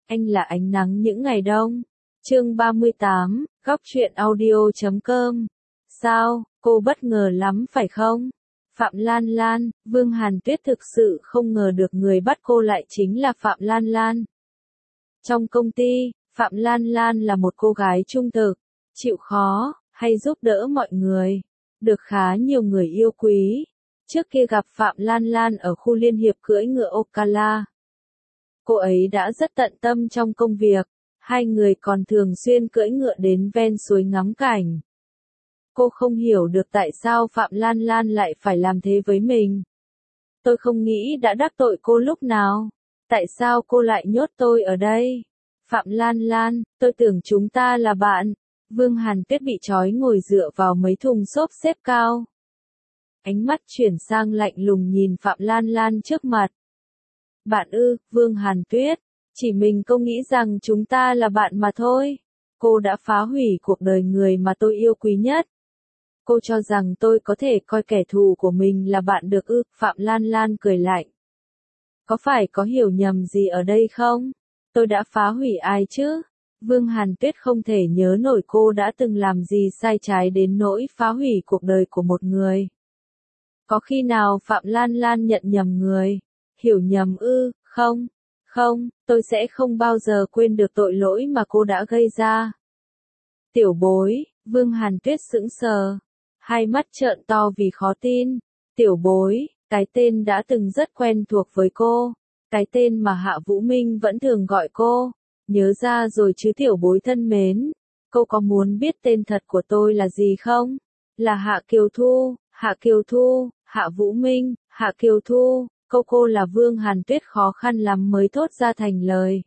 Anh là ánh nắng những ngày đông. Chương 38, Góc truyện audio.com. Sao, cô bất ngờ lắm phải không? Phạm Lan Lan, Vương Hàn Tuyết thực sự không ngờ được người bắt cô lại chính là Phạm Lan Lan. Trong công ty, Phạm Lan Lan là một cô gái trung thực, chịu khó, hay giúp đỡ mọi người, được khá nhiều người yêu quý. Trước kia gặp Phạm Lan Lan ở khu liên hiệp cưỡi ngựa Ocala. Cô ấy đã rất tận tâm trong công việc, hai người còn thường xuyên cưỡi ngựa đến ven suối ngắm cảnh. Cô không hiểu được tại sao Phạm Lan Lan lại phải làm thế với mình. Tôi không nghĩ đã đắc tội cô lúc nào. Tại sao cô lại nhốt tôi ở đây? Phạm Lan Lan, tôi tưởng chúng ta là bạn. Vương Hàn Tuyết bị trói ngồi dựa vào mấy thùng xốp xếp cao. Ánh mắt chuyển sang lạnh lùng nhìn Phạm Lan Lan trước mặt. Bạn ư, Vương Hàn Tuyết, chỉ mình cô nghĩ rằng chúng ta là bạn mà thôi. Cô đã phá hủy cuộc đời người mà tôi yêu quý nhất. Cô cho rằng tôi có thể coi kẻ thù của mình là bạn được ư? Phạm Lan Lan cười lạnh. Có phải có hiểu nhầm gì ở đây không? Tôi đã phá hủy ai chứ? Vương Hàn Tuyết không thể nhớ nổi cô đã từng làm gì sai trái đến nỗi phá hủy cuộc đời của một người. Có khi nào Phạm Lan Lan nhận nhầm người? Hiểu nhầm ư? Không, không, tôi sẽ không bao giờ quên được tội lỗi mà cô đã gây ra. Tiểu bối, Vương Hàn Tuyết sững sờ, hai mắt trợn to vì khó tin. Tiểu bối, cái tên đã từng rất quen thuộc với cô, cái tên mà Hạ Vũ Minh vẫn thường gọi cô. Nhớ ra rồi chứ tiểu bối thân mến, cô có muốn biết tên thật của tôi là gì không? Là Hạ Kiều Thu, Hạ Kiều Thu, Hạ Vũ Minh, Hạ Kiều Thu. Cô là Vương Hàn Tuyết khó khăn lắm mới thốt ra thành lời.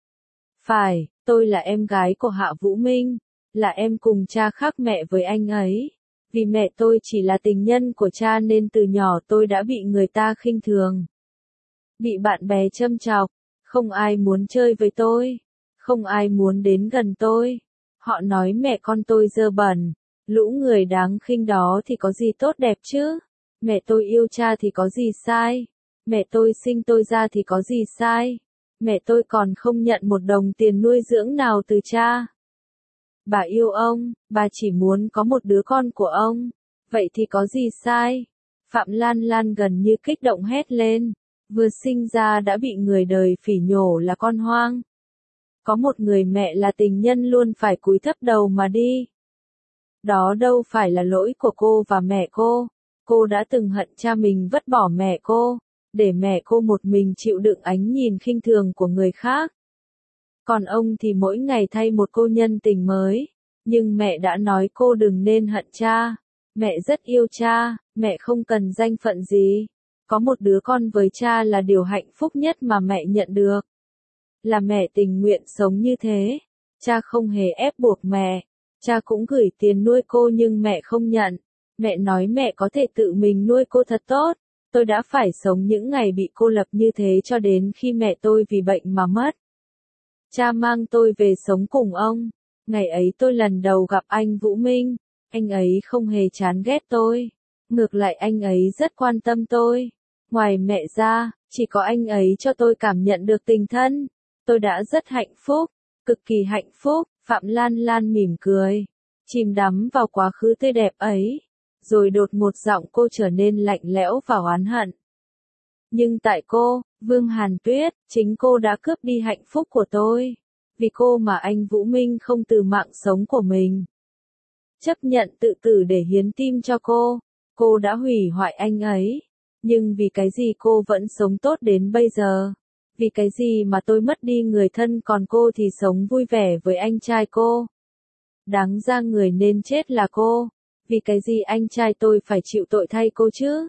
Phải, tôi là em gái của Hạ Vũ Minh, là em cùng cha khác mẹ với anh ấy. Vì mẹ tôi chỉ là tình nhân của cha nên từ nhỏ tôi đã bị người ta khinh thường. Bị bạn bè châm chọc, không ai muốn chơi với tôi, không ai muốn đến gần tôi. Họ nói mẹ con tôi dơ bẩn, lũ người đáng khinh đó thì có gì tốt đẹp chứ? Mẹ tôi yêu cha thì có gì sai? Mẹ tôi sinh tôi ra thì có gì sai? Mẹ tôi còn không nhận một đồng tiền nuôi dưỡng nào từ cha. Bà yêu ông, bà chỉ muốn có một đứa con của ông. Vậy thì có gì sai? Phạm Lan Lan gần như kích động hét lên. Vừa sinh ra đã bị người đời phỉ nhổ là con hoang. Có một người mẹ là tình nhân luôn phải cúi thấp đầu mà đi. Đó đâu phải là lỗi của cô và mẹ cô. Cô đã từng hận cha mình vứt bỏ mẹ cô, để mẹ cô một mình chịu đựng ánh nhìn khinh thường của người khác. Còn ông thì mỗi ngày thay một cô nhân tình mới. Nhưng mẹ đã nói cô đừng nên hận cha. Mẹ rất yêu cha, mẹ không cần danh phận gì. Có một đứa con với cha là điều hạnh phúc nhất mà mẹ nhận được. Là mẹ tình nguyện sống như thế. Cha không hề ép buộc mẹ. Cha cũng gửi tiền nuôi cô nhưng mẹ không nhận. Mẹ nói mẹ có thể tự mình nuôi cô thật tốt. Tôi đã phải sống những ngày bị cô lập như thế cho đến khi mẹ tôi vì bệnh mà mất. Cha mang tôi về sống cùng ông. Ngày ấy tôi lần đầu gặp anh Vũ Minh. Anh ấy không hề chán ghét tôi. Ngược lại anh ấy rất quan tâm tôi. Ngoài mẹ ra, chỉ có anh ấy cho tôi cảm nhận được tình thân. Tôi đã rất hạnh phúc, cực kỳ hạnh phúc. Phạm Lan Lan mỉm cười, chìm đắm vào quá khứ tươi đẹp ấy. Rồi đột ngột giọng cô trở nên lạnh lẽo và oán hận. Nhưng tại cô, Vương Hàn Tuyết, chính cô đã cướp đi hạnh phúc của tôi. Vì cô mà anh Vũ Minh không từ mạng sống của mình. Chấp nhận tự tử để hiến tim cho cô đã hủy hoại anh ấy. Nhưng vì cái gì cô vẫn sống tốt đến bây giờ? Vì cái gì mà tôi mất đi người thân còn cô thì sống vui vẻ với anh trai cô? Đáng ra người nên chết là cô. Vì cái gì anh trai tôi phải chịu tội thay cô chứ?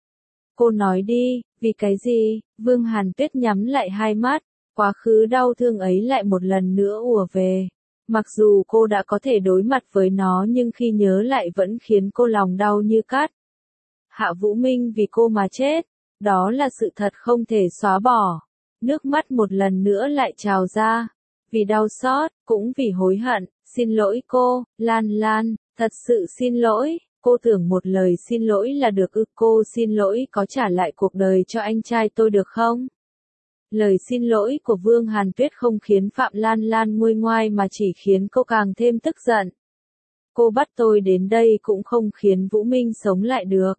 Cô nói đi, vì cái gì? Vương Hàn Tuyết nhắm lại hai mắt, quá khứ đau thương ấy lại một lần nữa ùa về. Mặc dù cô đã có thể đối mặt với nó nhưng khi nhớ lại vẫn khiến cô lòng đau như cắt. Hạ Vũ Minh vì cô mà chết, đó là sự thật không thể xóa bỏ. Nước mắt một lần nữa lại trào ra. Vì đau xót, cũng vì hối hận, xin lỗi cô, Lan Lan, thật sự xin lỗi. Cô tưởng một lời xin lỗi là được ư? Cô xin lỗi có trả lại cuộc đời cho anh trai tôi được không? Lời xin lỗi của Vương Hàn Tuyết không khiến Phạm Lan Lan nguôi ngoai mà chỉ khiến cô càng thêm tức giận. Cô bắt tôi đến đây cũng không khiến Vũ Minh sống lại được.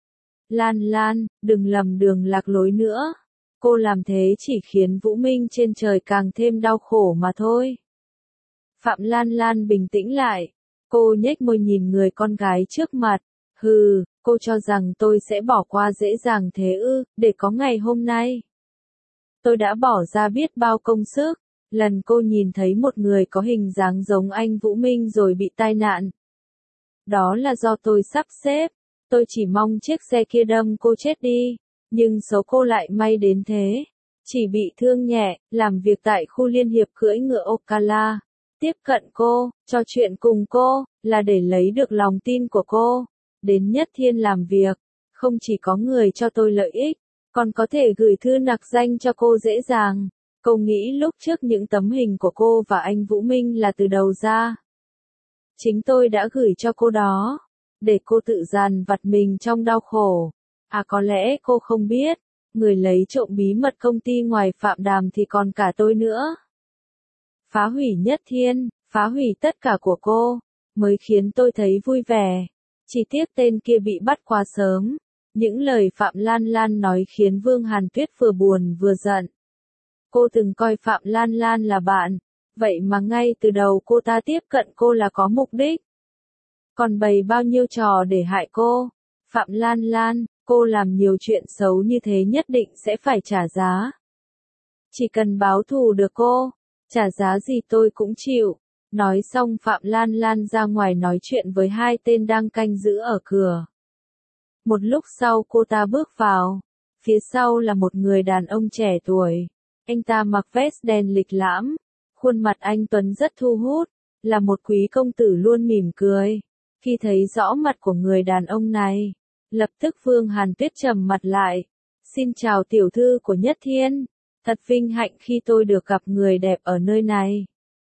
Lan Lan, đừng lầm đường lạc lối nữa. Cô làm thế chỉ khiến Vũ Minh trên trời càng thêm đau khổ mà thôi. Phạm Lan Lan bình tĩnh lại. Cô nhếch môi nhìn người con gái trước mặt. Hừ, cô cho rằng tôi sẽ bỏ qua dễ dàng thế ư, để có ngày hôm nay. Tôi đã bỏ ra biết bao công sức. Lần cô nhìn thấy một người có hình dáng giống anh Vũ Minh rồi bị tai nạn. Đó là do tôi sắp xếp. Tôi chỉ mong chiếc xe kia đâm cô chết đi. Nhưng số cô lại may đến thế. Chỉ bị thương nhẹ, làm việc tại khu liên hiệp cưỡi ngựa Ocala. Tiếp cận cô, trò chuyện cùng cô, là để lấy được lòng tin của cô. Đến Nhất Thiên làm việc, không chỉ có người cho tôi lợi ích, còn có thể gửi thư nặc danh cho cô dễ dàng. Cô nghĩ lúc trước những tấm hình của cô và anh Vũ Minh là từ đầu ra. Chính tôi đã gửi cho cô đó, để cô tự dằn vặt mình trong đau khổ. À có lẽ cô không biết, người lấy trộm bí mật công ty ngoài Phạm Đàm thì còn cả tôi nữa. Phá hủy Nhất Thiên, phá hủy tất cả của cô, mới khiến tôi thấy vui vẻ. Chỉ tiếc tên kia bị bắt quá sớm. Những lời Phạm Lan Lan nói khiến Vương Hàn Tuyết vừa buồn vừa giận. Cô từng coi Phạm Lan Lan là bạn, vậy mà ngay từ đầu cô ta tiếp cận cô là có mục đích. Còn bày bao nhiêu trò để hại cô. Phạm Lan Lan, cô làm nhiều chuyện xấu như thế nhất định sẽ phải trả giá. Chỉ cần báo thù được cô, trả giá gì tôi cũng chịu. Nói xong Phạm Lan Lan ra ngoài nói chuyện với hai tên đang canh giữ ở cửa. Một lúc sau cô ta bước vào. Phía sau là một người đàn ông trẻ tuổi. Anh ta mặc vest đen lịch lãm. Khuôn mặt anh tuấn rất thu hút. Là một quý công tử luôn mỉm cười. Khi thấy rõ mặt của người đàn ông này, lập tức Vương Hàn Tuyết trầm mặt lại. Xin chào tiểu thư của Nhất Thiên. Thật vinh hạnh khi tôi được gặp người đẹp ở nơi này.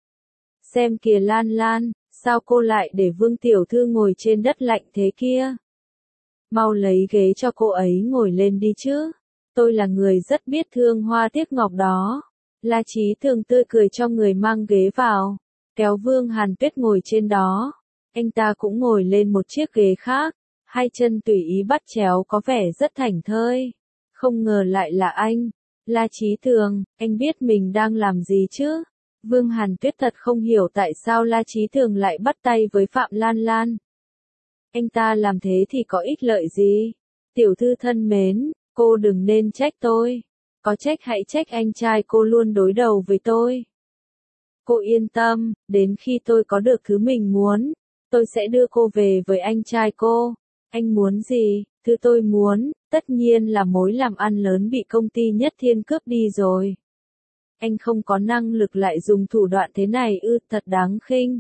Xem kìa Lan Lan, sao cô lại để Vương tiểu thư ngồi trên đất lạnh thế kia? Mau lấy ghế cho cô ấy ngồi lên đi chứ. Tôi là người rất biết thương hoa tiếc ngọc đó. La Chí Thường tươi cười cho người mang ghế vào, kéo Vương Hàn Tuyết ngồi trên đó. Anh ta cũng ngồi lên một chiếc ghế khác, hai chân tùy ý bắt chéo có vẻ rất thảnh thơi. Không ngờ lại là anh. La Chí Thường, anh biết mình đang làm gì chứ? Vương Hàn Tuyết thật không hiểu tại sao La Chí Thường lại bắt tay với Phạm Lan Lan. Anh ta làm thế thì có ích lợi gì? Tiểu thư thân mến, cô đừng nên trách tôi. Có trách hãy trách anh trai cô luôn đối đầu với tôi. Cô yên tâm, đến khi tôi có được thứ mình muốn, tôi sẽ đưa cô về với anh trai cô. Anh muốn gì? Thứ tôi muốn, tất nhiên là mối làm ăn lớn bị công ty Nhất Thiên cướp đi rồi. Anh không có năng lực lại dùng thủ đoạn thế này ư, thật đáng khinh.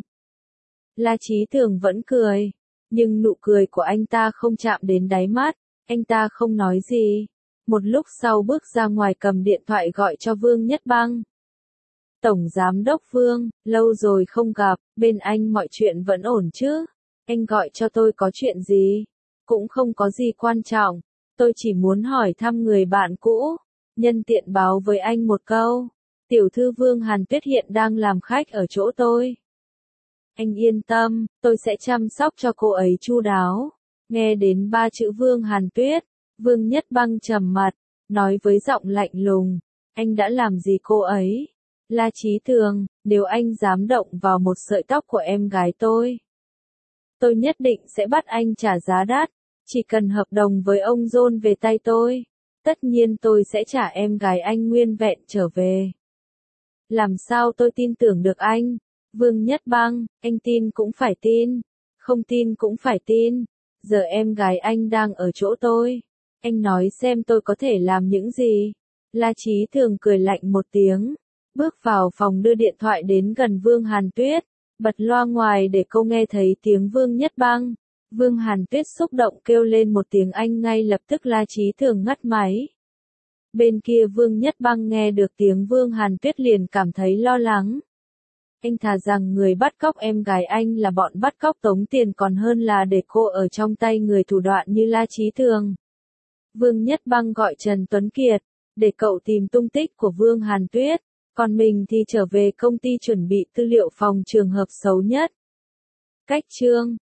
La Chí Thường vẫn cười, nhưng nụ cười của anh ta không chạm đến đáy mắt, anh ta không nói gì. Một lúc sau bước ra ngoài cầm điện thoại gọi cho Vương Nhất Băng. Tổng Giám đốc Vương, lâu rồi không gặp, bên anh mọi chuyện vẫn ổn chứ? Anh gọi cho tôi có chuyện gì? Cũng không có gì quan trọng, tôi chỉ muốn hỏi thăm người bạn cũ, nhân tiện báo với anh một câu. Tiểu thư Vương Hàn Tuyết hiện đang làm khách ở chỗ tôi. Anh yên tâm, tôi sẽ chăm sóc cho cô ấy chu đáo. Nghe đến ba chữ Vương Hàn Tuyết, Vương Nhất Băng trầm mặt, nói với giọng lạnh lùng, anh đã làm gì cô ấy? La Chí Thường, nếu anh dám động vào một sợi tóc của em gái tôi nhất định sẽ bắt anh trả giá đắt. Chỉ cần hợp đồng với ông John về tay tôi, tất nhiên tôi sẽ trả em gái anh nguyên vẹn trở về. Làm sao tôi tin tưởng được anh? Vương Nhất Băng, anh tin cũng phải tin, không tin cũng phải tin. Giờ em gái anh đang ở chỗ tôi. Anh nói xem tôi có thể làm những gì? La Chí Thường cười lạnh một tiếng, bước vào phòng đưa điện thoại đến gần Vương Hàn Tuyết, bật loa ngoài để cô nghe thấy tiếng Vương Nhất Băng. Vương Hàn Tuyết xúc động kêu lên một tiếng anh, ngay lập tức La Chí Thường ngắt máy. Bên kia Vương Nhất Băng nghe được tiếng Vương Hàn Tuyết liền cảm thấy lo lắng. Anh thà rằng người bắt cóc em gái anh là bọn bắt cóc tống tiền còn hơn là để cô ở trong tay người thủ đoạn như La Chí Thường. Vương Nhất Băng gọi Trần Tuấn Kiệt, để cậu tìm tung tích của Vương Hàn Tuyết, còn mình thì trở về công ty chuẩn bị tư liệu phòng trường hợp xấu nhất. Cách chương